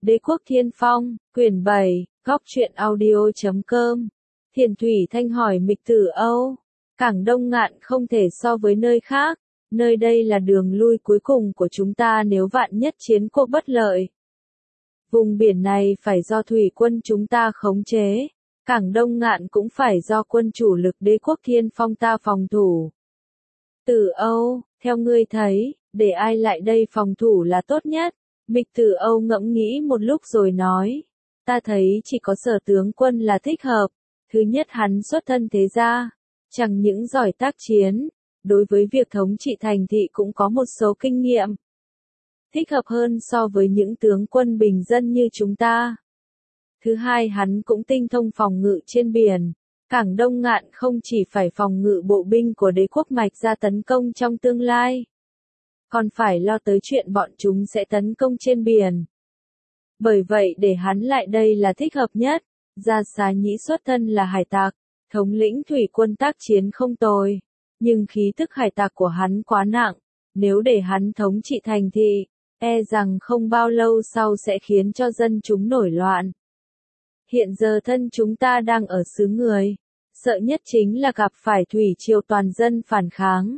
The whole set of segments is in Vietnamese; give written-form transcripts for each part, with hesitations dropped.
Đế quốc Thiên Phong, quyển 7, góc truyện audio.com. Thiền Thủy Thanh hỏi Mịch Tử Âu, Cảng Đông Ngạn không thể so với nơi khác, nơi đây là đường lui cuối cùng của chúng ta nếu vạn nhất chiến cuộc bất lợi. Vùng biển này phải do thủy quân chúng ta khống chế, Cảng Đông Ngạn cũng phải do quân chủ lực Đế quốc Thiên Phong ta phòng thủ. Tử Âu, theo ngươi thấy, để ai lại đây phòng thủ là tốt nhất? Mịch Tử Âu ngẫm nghĩ một lúc rồi nói, ta thấy chỉ có Sở tướng quân là thích hợp. Thứ nhất hắn xuất thân thế gia, chẳng những giỏi tác chiến, đối với việc thống trị thành thị cũng có một số kinh nghiệm. Thích hợp hơn so với những tướng quân bình dân như chúng ta. Thứ hai hắn cũng tinh thông phòng ngự trên biển. Cảng Đông Ngạn không chỉ phải phòng ngự bộ binh của đế quốc Mạch Gia tấn công trong tương lai, còn phải lo tới chuyện bọn chúng sẽ tấn công trên biển. Bởi vậy để hắn lại đây là thích hợp nhất. Gia Xá Nhĩ xuất thân là hải tặc, thống lĩnh thủy quân tác chiến không tồi, nhưng khí tức hải tặc của hắn quá nặng, nếu để hắn thống trị thành thị, e rằng không bao lâu sau sẽ khiến cho dân chúng nổi loạn. Hiện giờ thân chúng ta đang ở xứ người, sợ nhất chính là gặp phải thủy triều toàn dân phản kháng.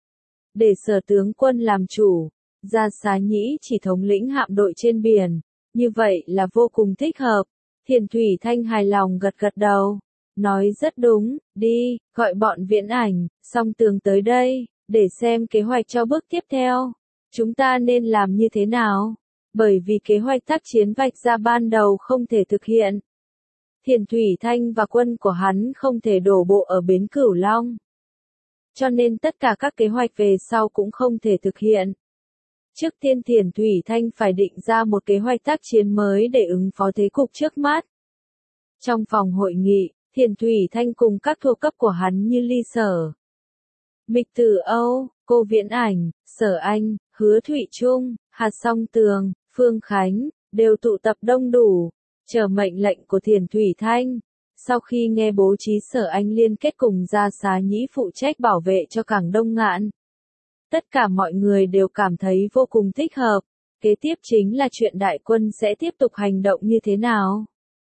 Để Sở tướng quân làm chủ, Gia Xá Nhĩ chỉ thống lĩnh hạm đội trên biển, như vậy là vô cùng thích hợp. Thiền Thủy Thanh hài lòng gật gật đầu, nói rất đúng, đi, gọi bọn Viễn Ảnh, Song Tường tới đây, để xem kế hoạch cho bước tiếp theo. Chúng ta nên làm như thế nào? Bởi vì kế hoạch tác chiến vạch ra ban đầu không thể thực hiện. Thiền Thủy Thanh và quân của hắn không thể đổ bộ ở bến Cửu Long. Cho nên tất cả các kế hoạch về sau cũng không thể thực hiện. Trước tiên Thiền Thủy Thanh phải định ra một kế hoạch tác chiến mới để ứng phó thế cục trước mắt. Trong phòng hội nghị, Thiền Thủy Thanh cùng các thuộc cấp của hắn như Ly Sở, Mịch Tử Âu, Cô Viễn Ảnh, Sở Anh, Hứa Thụy Trung, Hạt Song Tường, Phương Khánh, đều tụ tập đông đủ, chờ mệnh lệnh của Thiền Thủy Thanh. Sau khi nghe bố trí Sở Anh liên kết cùng Gia Xá Nhĩ phụ trách bảo vệ cho Cảng Đông Ngạn, tất cả mọi người đều cảm thấy vô cùng thích hợp. Kế tiếp chính là chuyện đại quân sẽ tiếp tục hành động như thế nào.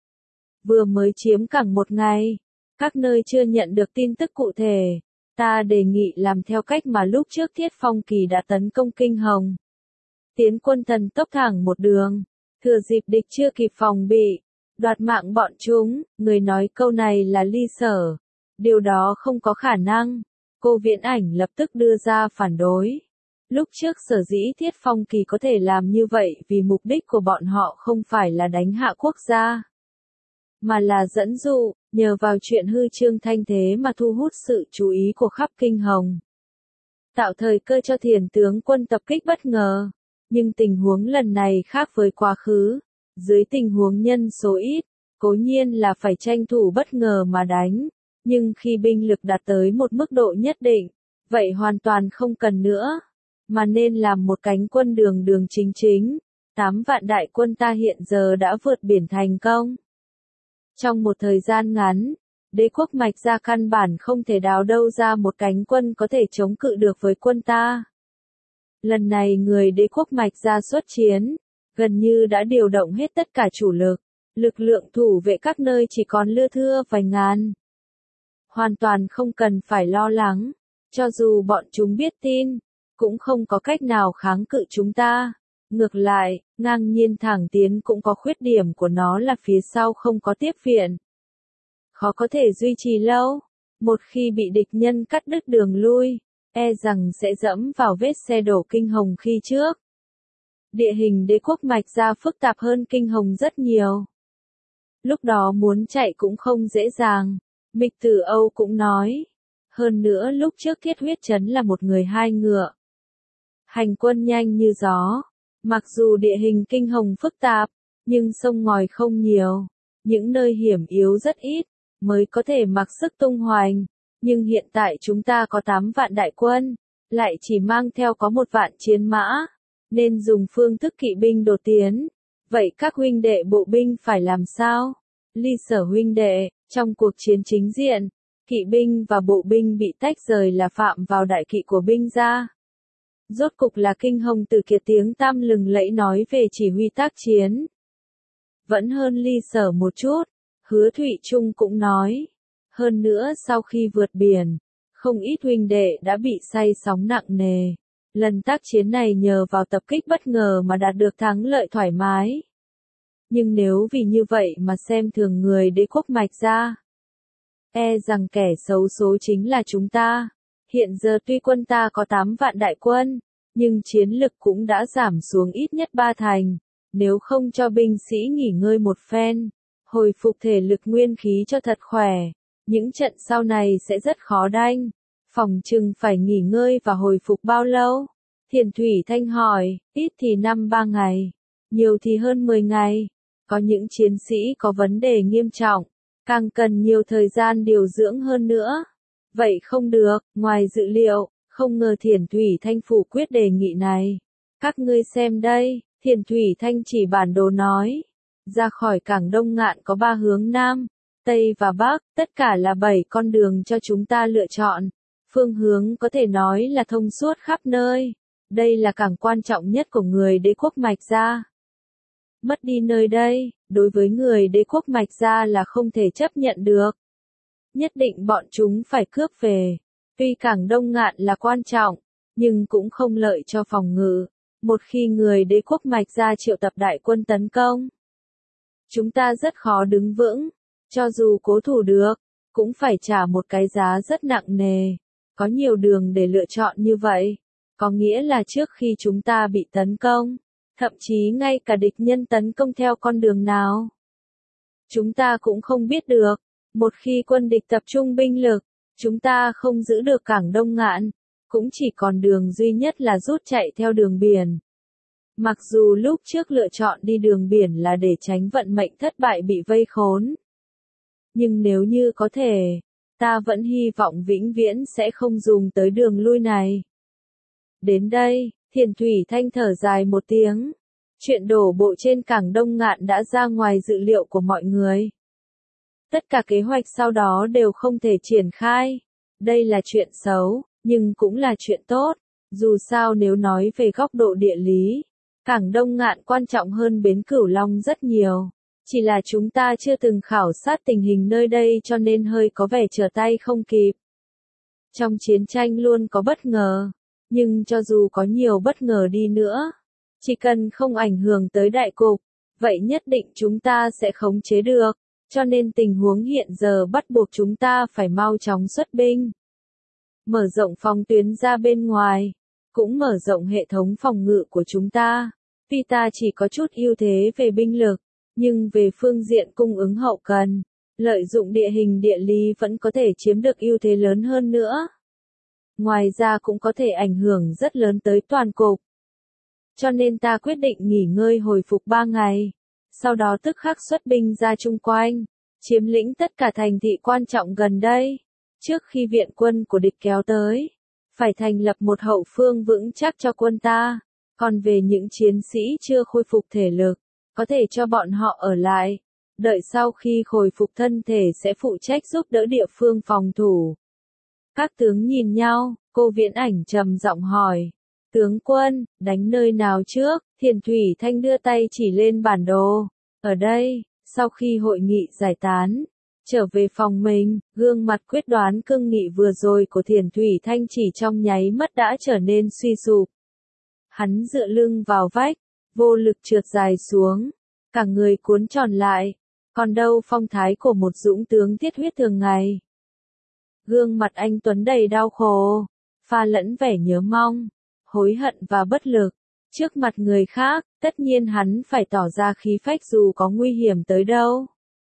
Vừa mới chiếm cảng một ngày, các nơi chưa nhận được tin tức cụ thể. Ta đề nghị làm theo cách mà lúc trước Thiết Phong Kỳ đã tấn công Kinh Hồng. Tiến quân thần tốc thẳng một đường, thừa dịp địch chưa kịp phòng bị, đoạt mạng bọn chúng. Người nói câu này là Ly Sở. Điều đó không có khả năng. Cô Viễn Ảnh lập tức đưa ra phản đối. Lúc trước sở dĩ Thiết Phong Kỳ có thể làm như vậy vì mục đích của bọn họ không phải là đánh hạ quốc gia, mà là dẫn dụ, nhờ vào chuyện hư trương thanh thế mà thu hút sự chú ý của khắp Kinh Hồng. Tạo thời cơ cho Thiền tướng quân tập kích bất ngờ. Nhưng tình huống lần này khác với quá khứ. Dưới tình huống nhân số ít, cố nhiên là phải tranh thủ bất ngờ mà đánh. Nhưng khi binh lực đạt tới một mức độ nhất định, vậy hoàn toàn không cần nữa, mà nên làm một cánh quân đường đường chính chính. 8 vạn đại quân ta hiện giờ đã vượt biển thành công. Trong một thời gian ngắn, đế quốc Mạch Gia căn bản không thể đào đâu ra một cánh quân có thể chống cự được với quân ta. Lần này người đế quốc Mạch Gia xuất chiến, gần như đã điều động hết tất cả chủ lực, lực lượng thủ vệ các nơi chỉ còn lưa thưa vài ngàn. Hoàn toàn không cần phải lo lắng, cho dù bọn chúng biết tin, cũng không có cách nào kháng cự chúng ta. Ngược lại, ngang nhiên thẳng tiến cũng có khuyết điểm của nó là phía sau không có tiếp viện. Khó có thể duy trì lâu, một khi bị địch nhân cắt đứt đường lui, e rằng sẽ dẫm vào vết xe đổ Kinh Hồng khi trước. Địa hình đế quốc Mạch Gia phức tạp hơn Kinh Hồng rất nhiều. Lúc đó muốn chạy cũng không dễ dàng. Mịch Tử Âu cũng nói. Hơn nữa lúc trước Thiết Huyết Trấn là một người hai ngựa. Hành quân nhanh như gió. Mặc dù địa hình Kinh Hồng phức tạp, nhưng sông ngòi không nhiều. Những nơi hiểm yếu rất ít, mới có thể mặc sức tung hoành. Nhưng hiện tại chúng ta có 8 vạn đại quân, lại chỉ mang theo có 1 vạn chiến mã, nên dùng phương thức kỵ binh đột tiến. Vậy các huynh đệ bộ binh phải làm sao? Ly Sở huynh đệ, trong cuộc chiến chính diện, kỵ binh và bộ binh bị tách rời là phạm vào đại kỵ của binh gia. Rốt cục là Kinh Hồng Tử Kiệt tiếng tăm lừng lẫy nói về chỉ huy tác chiến. vẫn hơn Ly Sở một chút. Hứa Thụy Trung cũng nói. Hơn nữa sau khi vượt biển, không ít huynh đệ đã bị say sóng nặng nề. Lần tác chiến này nhờ vào tập kích bất ngờ mà đạt được thắng lợi thoải mái. Nhưng nếu vì như vậy mà xem thường người Đế quốc Mạch Gia, e rằng kẻ xấu số chính là chúng ta. Hiện giờ tuy quân ta có 8 vạn đại quân, nhưng chiến lực cũng đã giảm xuống ít nhất 3 thành. Nếu không cho binh sĩ nghỉ ngơi một phen, hồi phục thể lực nguyên khí cho thật khỏe, những trận sau này sẽ rất khó đanh. Phòng chừng phải nghỉ ngơi và hồi phục bao lâu? Thiền Thủy Thanh hỏi, ít thì 5-3 ngày, nhiều thì hơn 10 ngày. Có những chiến sĩ có vấn đề nghiêm trọng, càng cần nhiều thời gian điều dưỡng hơn nữa. Vậy không được, ngoài dự liệu, không ngờ Thiền Thủy Thanh phủ quyết đề nghị này. Các ngươi xem đây, Thiền Thủy Thanh chỉ bản đồ nói. Ra khỏi cảng Đông Ngạn có 3 hướng Nam, Tây và Bắc, tất cả là 7 con đường cho chúng ta lựa chọn. Phương hướng có thể nói là thông suốt khắp nơi. Đây là cảng quan trọng nhất của người Đế quốc Mạch Gia. Mất đi nơi đây, đối với người Đế quốc Mạch Gia là không thể chấp nhận được. Nhất định bọn chúng phải cướp về. Tuy cảng Đông Ngạn là quan trọng, nhưng cũng không lợi cho phòng ngự. Một khi người Đế quốc Mạch Gia triệu tập đại quân tấn công, chúng ta rất khó đứng vững. Cho dù cố thủ được, cũng phải trả một cái giá rất nặng nề. Có nhiều đường để lựa chọn như vậy. Có nghĩa là trước khi chúng ta bị tấn công, thậm chí ngay cả địch nhân tấn công theo con đường nào, chúng ta cũng không biết được. Một khi quân địch tập trung binh lực, chúng ta không giữ được cảng Đông Ngạn, cũng chỉ còn đường duy nhất là rút chạy theo đường biển. Mặc dù lúc trước lựa chọn đi đường biển là để tránh vận mệnh thất bại bị vây khốn, nhưng nếu như có thể, ta vẫn hy vọng vĩnh viễn sẽ không dùng tới đường lui này. Đến đây, Thiền Thủy Thanh thở dài một tiếng. Chuyện đổ bộ trên cảng Đông Ngạn đã ra ngoài dự liệu của mọi người. Tất cả kế hoạch sau đó đều không thể triển khai. Đây là chuyện xấu, nhưng cũng là chuyện tốt. Dù sao nếu nói về góc độ địa lý, cảng Đông Ngạn quan trọng hơn bến Cửu Long rất nhiều. Chỉ là chúng ta chưa từng khảo sát tình hình nơi đây cho nên hơi có vẻ trở tay không kịp. Trong chiến tranh luôn có bất ngờ. Nhưng cho dù có nhiều bất ngờ đi nữa, chỉ cần không ảnh hưởng tới đại cục, vậy nhất định chúng ta sẽ khống chế được. Cho nên tình huống hiện giờ bắt buộc chúng ta phải mau chóng xuất binh. Mở rộng phòng tuyến ra bên ngoài, cũng mở rộng hệ thống phòng ngự của chúng ta. Tuy ta chỉ có chút ưu thế về binh lực, nhưng về phương diện cung ứng hậu cần, lợi dụng địa hình địa lý vẫn có thể chiếm được ưu thế lớn hơn nữa. Ngoài ra cũng có thể ảnh hưởng rất lớn tới toàn cục. Cho nên ta quyết định nghỉ ngơi hồi phục 3 ngày. Sau đó tức khắc xuất binh ra chung quanh, chiếm lĩnh tất cả thành thị quan trọng gần đây. Trước khi viện quân của địch kéo tới, phải thành lập một hậu phương vững chắc cho quân ta. Còn về những chiến sĩ chưa khôi phục thể lực, có thể cho bọn họ ở lại. Đợi sau khi khôi phục thân thể sẽ phụ trách giúp đỡ địa phương phòng thủ. Các tướng nhìn nhau, cô Viễn Ảnh trầm giọng hỏi. Tướng quân, đánh nơi nào trước? Thiền Thủy Thanh đưa tay chỉ lên bản đồ. Ở đây, sau khi hội nghị giải tán, trở về phòng mình, gương mặt quyết đoán cương nghị vừa rồi của Thiền Thủy Thanh chỉ trong nháy mắt đã trở nên suy sụp. Hắn dựa lưng vào vách, vô lực trượt dài xuống, cả người cuốn tròn lại, còn đâu phong thái của một dũng tướng thiết huyết thường ngày. Gương mặt anh Tuấn đầy đau khổ, pha lẫn vẻ nhớ mong, hối hận và bất lực. Trước mặt người khác, tất nhiên hắn phải tỏ ra khí phách dù có nguy hiểm tới đâu.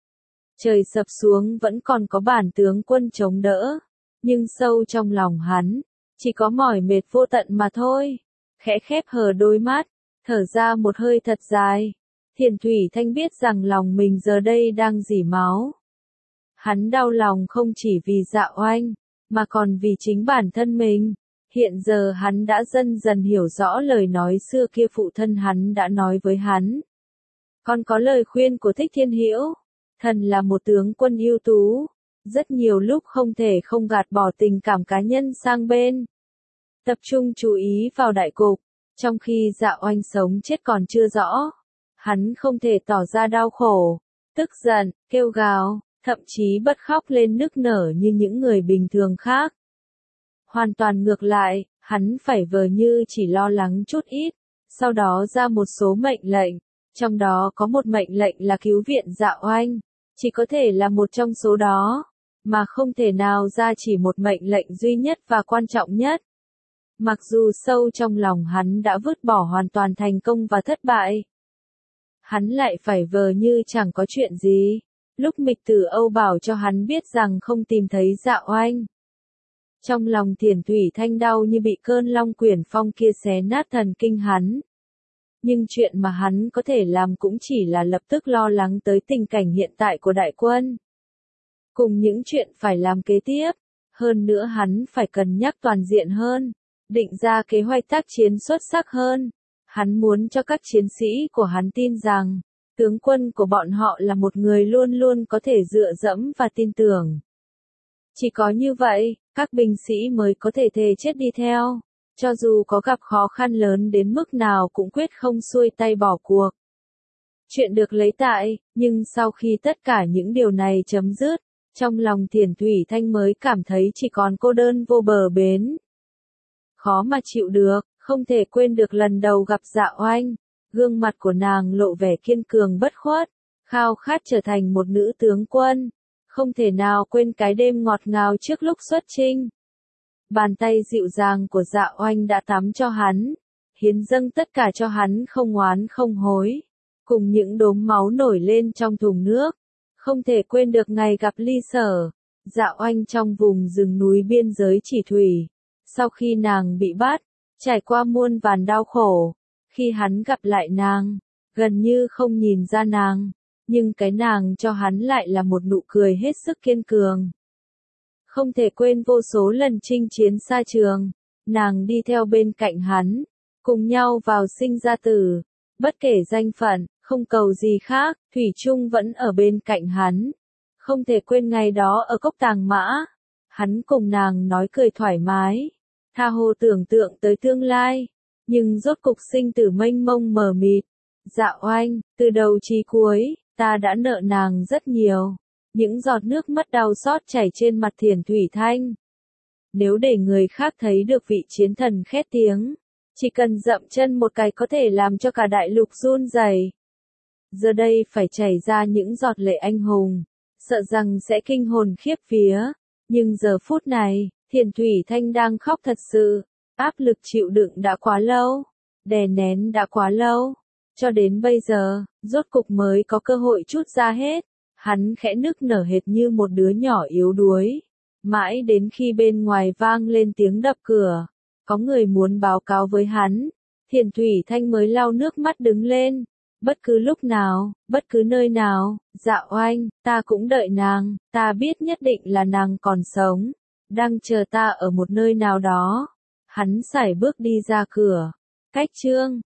Trời sập xuống vẫn còn có bản tướng quân chống đỡ, nhưng sâu trong lòng hắn, chỉ có mỏi mệt vô tận mà thôi. Khẽ khép hờ đôi mắt, thở ra một hơi thật dài. Thiền Thủy Thanh biết rằng lòng mình giờ đây đang rỉ máu. Hắn đau lòng không chỉ vì Dạ Oanh, mà còn vì chính bản thân mình. Hiện giờ hắn đã dần dần hiểu rõ lời nói xưa kia phụ thân hắn đã nói với hắn. Còn có lời khuyên của Thích Thiên Hữu, thần là một tướng quân ưu tú, rất nhiều lúc không thể không gạt bỏ tình cảm cá nhân sang bên. Tập trung chú ý vào đại cục, trong khi Dạ Oanh sống chết còn chưa rõ. Hắn không thể tỏ ra đau khổ, tức giận, kêu gào, thậm chí bật khóc lên nức nở như những người bình thường khác. Hoàn toàn ngược lại, hắn phải vờ như chỉ lo lắng chút ít, sau đó ra một số mệnh lệnh, trong đó có một mệnh lệnh là cứu viện Dạ Oanh, chỉ có thể là một trong số đó, mà không thể nào ra chỉ một mệnh lệnh duy nhất và quan trọng nhất. Mặc dù sâu trong lòng hắn đã vứt bỏ hoàn toàn thành công và thất bại, hắn lại phải vờ như chẳng có chuyện gì. Lúc Mịch Tử Âu bảo cho hắn biết rằng không tìm thấy Dạ Oanh, trong lòng Thiền Thủy Thanh đau như bị cơn long quyển phong kia xé nát thần kinh hắn. Nhưng chuyện mà hắn có thể làm cũng chỉ là lập tức lo lắng tới tình cảnh hiện tại của đại quân, cùng những chuyện phải làm kế tiếp. Hơn nữa hắn phải cân nhắc toàn diện hơn, định ra kế hoạch tác chiến xuất sắc hơn. Hắn muốn cho các chiến sĩ của hắn tin rằng, tướng quân của bọn họ là một người luôn luôn có thể dựa dẫm và tin tưởng. Chỉ có như vậy, các binh sĩ mới có thể thề chết đi theo, cho dù có gặp khó khăn lớn đến mức nào cũng quyết không xuôi tay bỏ cuộc. Chuyện được lấy tại, nhưng sau khi tất cả những điều này chấm dứt, trong lòng Thiền Thủy Thanh mới cảm thấy chỉ còn cô đơn vô bờ bến. Khó mà chịu được, không thể quên được lần đầu gặp Dạ Oanh, gương mặt của nàng lộ vẻ kiên cường bất khuất, khao khát trở thành một nữ tướng quân. Không thể nào quên cái đêm ngọt ngào trước lúc xuất chinh. Bàn tay dịu dàng của Dạ Oanh đã tắm cho hắn, hiến dâng tất cả cho hắn không oán không hối, cùng những đốm máu nổi lên trong thùng nước. Không thể quên được ngày gặp Ly Sở, Dạ Oanh trong vùng rừng núi biên giới Chỉ Thủy. Sau khi nàng bị bắt, trải qua muôn vàn đau khổ, khi hắn gặp lại nàng, gần như không nhìn ra nàng, nhưng cái nàng cho hắn lại là một nụ cười hết sức kiên cường. Không thể quên vô số lần chinh chiến xa trường, nàng đi theo bên cạnh hắn, cùng nhau vào sinh ra tử, bất kể danh phận, không cầu gì khác, thủy chung vẫn ở bên cạnh hắn. Không thể quên ngày đó ở Cốc Tàng Mã, hắn cùng nàng nói cười thoải mái, tha hồ tưởng tượng tới tương lai, nhưng rốt cục sinh tử mênh mông mờ mịt. Dạ Oanh, từ đầu chí cuối, ta đã nợ nàng rất nhiều. Những giọt nước mắt đau xót chảy trên mặt Thiền Thủy Thanh. Nếu để người khác thấy được vị chiến thần khét tiếng, chỉ cần dậm chân một cái có thể làm cho cả đại lục run rẩy. Giờ đây phải chảy ra những giọt lệ anh hùng, sợ rằng sẽ kinh hồn khiếp vía. Nhưng giờ phút này, Thiền Thủy Thanh đang khóc thật sự. Áp lực chịu đựng đã quá lâu, đè nén đã quá lâu, cho đến bây giờ, rốt cục mới có cơ hội trút ra hết. Hắn khẽ nức nở hệt như một đứa nhỏ yếu đuối. Mãi đến khi bên ngoài vang lên tiếng đập cửa, có người muốn báo cáo với hắn, Thiền Thủy Thanh mới lau nước mắt đứng lên. Bất cứ lúc nào, bất cứ nơi nào, Dạ Oanh, ta cũng đợi nàng, ta biết nhất định là nàng còn sống, đang chờ ta ở một nơi nào đó. Hắn sải bước đi ra cửa. Cách chương